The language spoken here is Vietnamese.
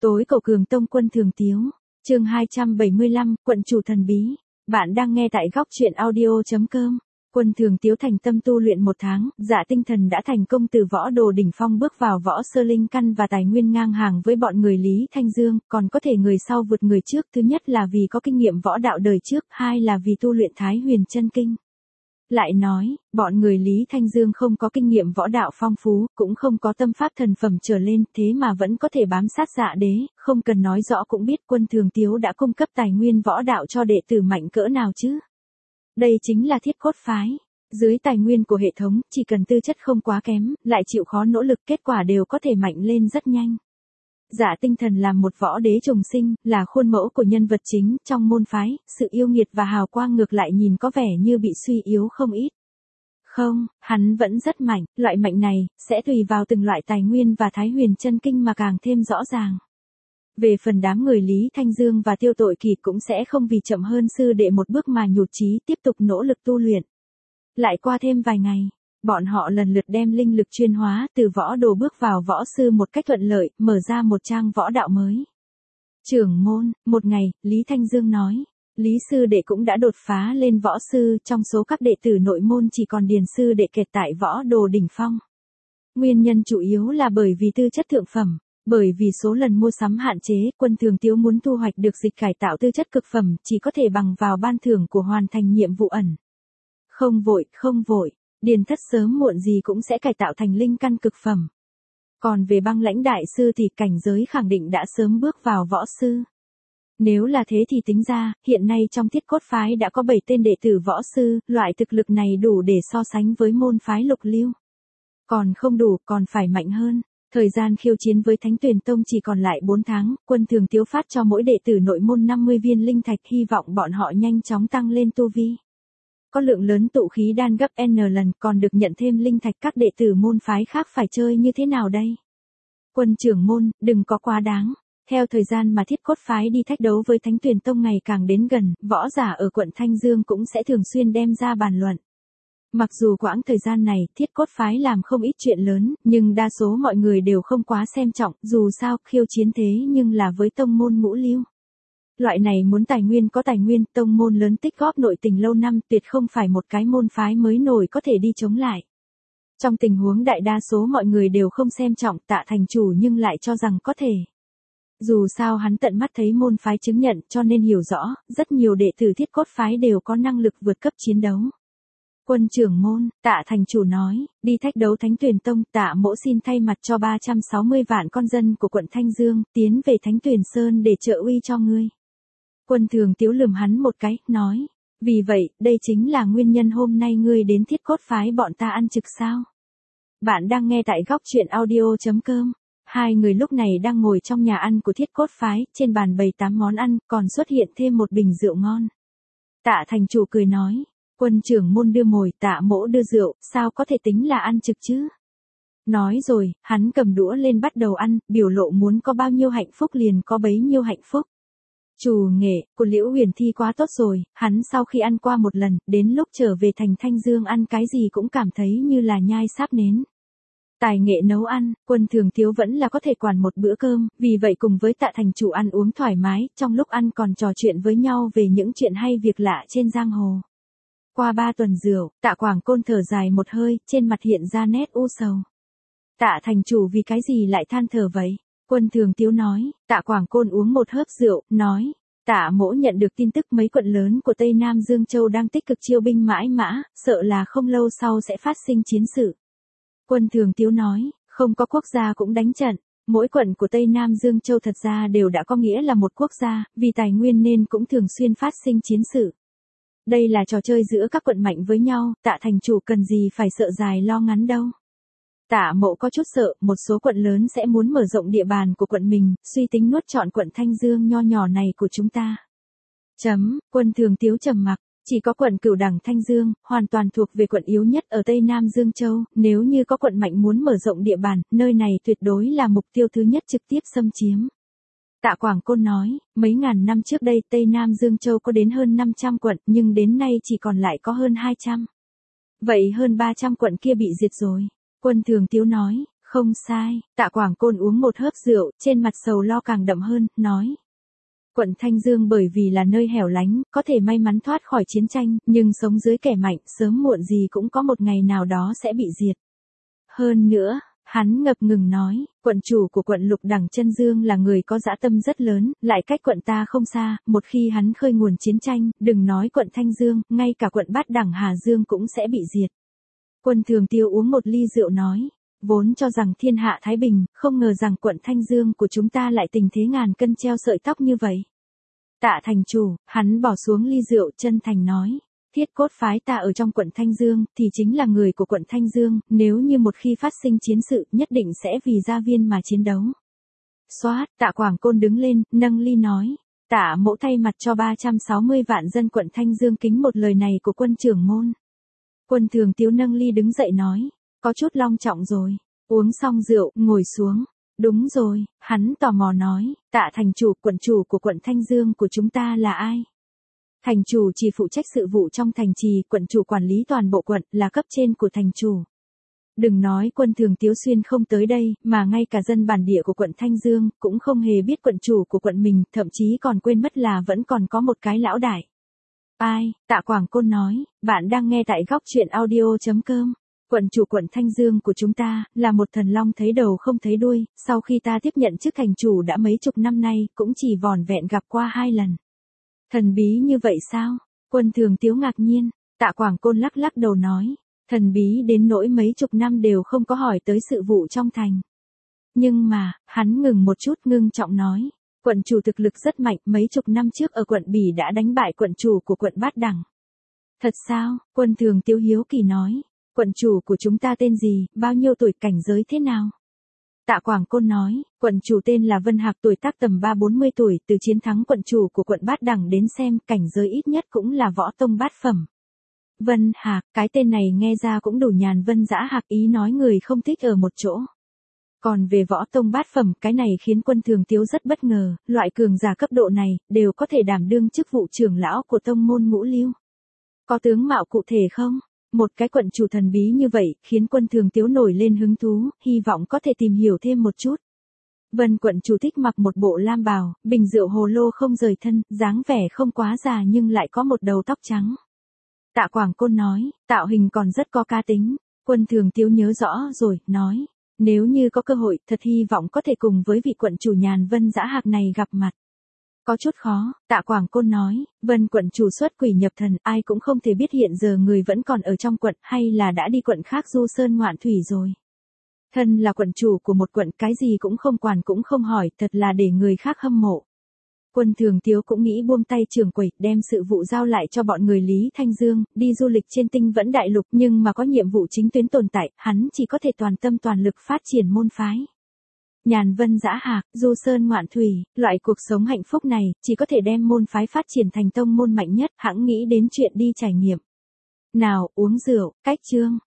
Tối cầu Cường Tông Quân Thường Tiếu, chương 275, quận chủ thần bí. Bạn đang nghe tại góc truyện audio.com. Quân Thường Tiếu thành tâm tu luyện 1 tháng, dạ tinh thần đã thành công từ võ đồ đỉnh phong bước vào võ sơ linh căn và tài nguyên ngang hàng với bọn người Lý Thanh Dương, còn có thể người sau vượt người trước. Thứ nhất là vì có kinh nghiệm võ đạo đời trước, hai là vì tu luyện Thái Huyền Chân Kinh. Lại nói, bọn người Lý Thanh Dương không có kinh nghiệm võ đạo phong phú, cũng không có tâm pháp thần phẩm trở lên, thế mà vẫn có thể bám sát Dạ Đế, không cần nói rõ cũng biết Quân Thường Tiếu đã cung cấp tài nguyên võ đạo cho đệ tử mạnh cỡ nào chứ. Đây chính là Thiết Cốt Phái. Dưới tài nguyên của hệ thống, chỉ cần tư chất không quá kém, lại chịu khó nỗ lực, kết quả đều có thể mạnh lên rất nhanh. Dạ tinh thần là một võ đế trùng sinh, là khuôn mẫu của nhân vật chính trong môn phái, sự yêu nghiệt và hào quang ngược lại nhìn có vẻ như bị suy yếu không ít. Không, hắn vẫn rất mạnh, loại mạnh này, sẽ tùy vào từng loại tài nguyên và Thái Huyền Chân Kinh mà càng thêm rõ ràng. Về phần đám người Lý Thanh Dương và Tiêu Tội Kỳ cũng sẽ không vì chậm hơn sư đệ một bước mà nhụt chí, tiếp tục nỗ lực tu luyện. Lại qua thêm vài ngày, bọn họ lần lượt đem linh lực chuyên hóa từ võ đồ bước vào võ sư một cách thuận lợi, mở ra một trang võ đạo mới. Trưởng môn, một ngày, Lý Thanh Dương nói, Lý sư đệ cũng đã đột phá lên võ sư, trong số các đệ tử nội môn chỉ còn Điền sư đệ kẹt tại võ đồ đỉnh phong. Nguyên nhân chủ yếu là bởi vì tư chất thượng phẩm, bởi vì số lần mua sắm hạn chế, Quân Thường Tiếu muốn thu hoạch được dịch cải tạo tư chất cực phẩm, chỉ có thể bằng vào ban thưởng của hoàn thành nhiệm vụ ẩn. Không vội. Điền thất sớm muộn gì cũng sẽ cải tạo thành linh căn cực phẩm. Còn về Băng Lãnh đại sư thì cảnh giới khẳng định đã sớm bước vào võ sư. Nếu là thế thì tính ra, hiện nay trong Thiết Cốt Phái đã có 7 tên đệ tử võ sư, loại thực lực này đủ để so sánh với môn phái lục lưu. Còn không đủ, còn phải mạnh hơn. Thời gian khiêu chiến với Thánh Tuyền Tông chỉ còn lại 4 tháng, Quân Thường Tiếu phát cho mỗi đệ tử nội môn 50 viên linh thạch, hy vọng bọn họ nhanh chóng tăng lên tu vi. Có lượng lớn tụ khí đan gấp N lần, còn được nhận thêm linh thạch, các đệ tử môn phái khác phải chơi như thế nào đây? Quân trưởng môn, đừng có quá đáng. Theo thời gian mà Thiết Cốt Phái đi thách đấu với Thánh Tuyền Tông ngày càng đến gần, võ giả ở quận Thanh Dương cũng sẽ thường xuyên đem ra bàn luận. Mặc dù quãng thời gian này, Thiết Cốt Phái làm không ít chuyện lớn, nhưng đa số mọi người đều không quá xem trọng, dù sao, khiêu chiến thế nhưng là với tông môn ngũ lưu. Loại này muốn tài nguyên có tài nguyên, tông môn lớn tích góp nội tình lâu năm, tuyệt không phải một cái môn phái mới nổi có thể đi chống lại. Trong tình huống đại đa số mọi người đều không xem trọng, Tạ thành chủ nhưng lại cho rằng có thể. Dù sao hắn tận mắt thấy môn phái chứng nhận, cho nên hiểu rõ, rất nhiều đệ tử Thiết Cốt Phái đều có năng lực vượt cấp chiến đấu. Quân trưởng môn, Tạ thành chủ nói, đi thách đấu Thánh Tuyền Tông, Tạ mỗ xin thay mặt cho 360 vạn con dân của quận Thanh Dương, tiến về Thánh Tuyền Sơn để trợ uy cho ngươi. Quân Thường Tiếu lườm hắn một cái, nói, vì vậy, đây chính là nguyên nhân hôm nay ngươi đến Thiết Cốt Phái bọn ta ăn trực sao? Bạn đang nghe tại góc truyện audio.com. Hai người lúc này đang ngồi trong nhà ăn của Thiết Cốt Phái, trên bàn bày 8 món ăn, còn xuất hiện thêm một bình rượu ngon. Tạ thành chủ cười nói, Quân trưởng môn đưa mồi, Tạ mỗ đưa rượu, sao có thể tính là ăn trực chứ? Nói rồi, hắn cầm đũa lên bắt đầu ăn, biểu lộ muốn có bao nhiêu hạnh phúc liền có bấy nhiêu hạnh phúc. Chủ nghệ của Liễu Huyền Thi quá tốt rồi, hắn sau khi ăn qua một lần, đến lúc trở về thành Thanh Dương ăn cái gì cũng cảm thấy như là nhai sáp nến. Tài nghệ nấu ăn, Quân Thường Tiếu vẫn là có thể quản một bữa cơm, vì vậy cùng với Tạ thành chủ ăn uống thoải mái, trong lúc ăn còn trò chuyện với nhau về những chuyện hay việc lạ trên giang hồ. Qua 3 tuần rượu, Tạ Quảng Côn thở dài một hơi, trên mặt hiện ra nét u sầu. Tạ thành chủ vì cái gì lại than thở vậy? Quân Thường Tiếu nói, Tạ Quảng Côn uống một hớp rượu, nói, Tạ mỗ nhận được tin tức mấy quận lớn của Tây Nam Dương Châu đang tích cực chiêu binh mãi mã, sợ là không lâu sau sẽ phát sinh chiến sự. Quân Thường Tiếu nói, không có quốc gia cũng đánh trận, mỗi quận của Tây Nam Dương Châu thật ra đều đã có nghĩa là một quốc gia, vì tài nguyên nên cũng thường xuyên phát sinh chiến sự. Đây là trò chơi giữa các quận mạnh với nhau, Tạ thành chủ cần gì phải sợ dài lo ngắn đâu. Tạ mộ có chút sợ, một số quận lớn sẽ muốn mở rộng địa bàn của quận mình, suy tính nuốt trọn quận Thanh Dương nho nhỏ này của chúng ta. Quân Thường Tiếu trầm mặc, chỉ có quận Cửu Đẳng Thanh Dương, hoàn toàn thuộc về quận yếu nhất ở Tây Nam Dương Châu, nếu như có quận mạnh muốn mở rộng địa bàn, nơi này tuyệt đối là mục tiêu thứ nhất trực tiếp xâm chiếm. Tạ Quảng Côn nói, mấy ngàn năm trước đây Tây Nam Dương Châu có đến hơn 500 quận, nhưng đến nay chỉ còn lại có hơn 200. Vậy hơn 300 quận kia bị diệt rồi. Quân Thường Tiếu nói, Không sai, Tạ Quảng Côn uống một hớp rượu, trên mặt sầu lo càng đậm hơn, nói. Quận Thanh Dương bởi vì là nơi hẻo lánh, có thể may mắn thoát khỏi chiến tranh, nhưng sống dưới kẻ mạnh, sớm muộn gì cũng có một ngày nào đó sẽ bị diệt. Hơn nữa, hắn ngập ngừng nói, quận chủ của quận Lục Đẳng Chân Dương là người có dã tâm rất lớn, lại cách quận ta không xa, một khi hắn khơi nguồn chiến tranh, đừng nói quận Thanh Dương, ngay cả quận Bát Đẳng Hà Dương cũng sẽ bị diệt. Quân Thường Tiêu uống một ly rượu nói, vốn cho rằng thiên hạ thái bình, không ngờ rằng quận Thanh Dương của chúng ta lại tình thế ngàn cân treo sợi tóc như vậy. Tạ thành chủ, hắn bỏ xuống ly rượu chân thành nói. Thiết cốt phái ta ở trong quận Thanh Dương, thì chính là người của quận Thanh Dương, nếu như một khi phát sinh chiến sự, nhất định sẽ vì gia viên mà chiến đấu. Xoát, Tạ Quảng Côn đứng lên, nâng ly nói. Tạ mẫu thay mặt cho 360 vạn dân quận Thanh Dương kính một lời này của quân trưởng môn. Quân Thường Tiếu nâng ly đứng dậy nói. Có chút long trọng rồi. Uống xong rượu, ngồi xuống. Đúng rồi, hắn tò mò nói. Tạ thành chủ, quận chủ của quận Thanh Dương của chúng ta là ai? Thành chủ chỉ phụ trách sự vụ trong thành trì, quận chủ quản lý toàn bộ quận, là cấp trên của thành chủ. Đừng nói Quân Thường Tiếu xuyên không tới đây, mà ngay cả dân bản địa của quận Thanh Dương, cũng không hề biết quận chủ của quận mình, thậm chí còn quên mất là vẫn còn có một cái lão đại. Ai, Tạ Quảng Côn nói, bạn đang nghe tại góc truyện audio.com. Quận chủ quận Thanh Dương của chúng ta, là một thần long thấy đầu không thấy đuôi, sau khi ta tiếp nhận chức thành chủ đã mấy chục năm nay, cũng chỉ vỏn vẹn gặp qua 2 lần. Thần bí như vậy sao? Quân Thường Tiếu ngạc nhiên, Tạ Quảng Côn lắc lắc đầu nói, thần bí đến nỗi mấy chục năm đều không có hỏi tới sự vụ trong thành. Nhưng mà, hắn ngừng một chút ngưng trọng nói, quận chủ thực lực rất mạnh, mấy chục năm trước ở quận Bỉ đã đánh bại quận chủ của quận Bát Đẳng. Thật sao? Quân Thường Tiếu hiếu kỳ nói, quận chủ của chúng ta tên gì, bao nhiêu tuổi, cảnh giới thế nào? Tạ Quảng Côn nói, quận chủ tên là Vân Hạc, tuổi tác tầm 30-40 tuổi, từ chiến thắng quận chủ của quận Bát Đẳng đến xem, cảnh giới ít nhất cũng là võ tông bát phẩm. Vân Hạc, cái tên này nghe ra cũng đủ nhàn vân dã hạc, ý nói người không thích ở một chỗ. Còn về võ tông bát phẩm, cái này khiến Quân Thường Tiếu rất bất ngờ, loại cường giả cấp độ này, đều có thể đảm đương chức vụ trưởng lão của tông môn Ngũ Lưu. Có tướng mạo cụ thể không? Một cái quận chủ thần bí như vậy, khiến Quân Thường Tiếu nổi lên hứng thú, hy vọng có thể tìm hiểu thêm một chút. Vân quận chủ thích mặc một bộ lam bào, bình rượu hồ lô không rời thân, dáng vẻ không quá già nhưng lại có một đầu tóc trắng. Tạ Quảng Côn nói, tạo hình còn rất có cá tính. Quân Thường Tiếu nhớ rõ rồi, nói, nếu như có cơ hội, thật hy vọng có thể cùng với vị quận chủ nhàn vân dã hạc này gặp mặt. Có chút khó, Tạ Quảng Côn nói, Vân quận chủ xuất quỷ nhập thần, ai cũng không thể biết hiện giờ người vẫn còn ở trong quận, hay là đã đi quận khác du sơn ngoạn thủy rồi. Thân là quận chủ của một quận, cái gì cũng không quản cũng không hỏi, thật là để người khác hâm mộ. Quân Thường Tiếu cũng nghĩ buông tay trưởng quầy, đem sự vụ giao lại cho bọn người Lý Thanh Dương, đi du lịch trên Tinh Vẫn Đại Lục, nhưng mà có nhiệm vụ chính tuyến tồn tại, hắn chỉ có thể toàn tâm toàn lực phát triển môn phái. Nhàn vân dã hạc, du sơn ngoạn thủy, loại cuộc sống hạnh phúc này, chỉ có thể đem môn phái phát triển thành tông môn mạnh nhất, hãng nghĩ đến chuyện đi trải nghiệm. Nào, uống rượu, cách chương.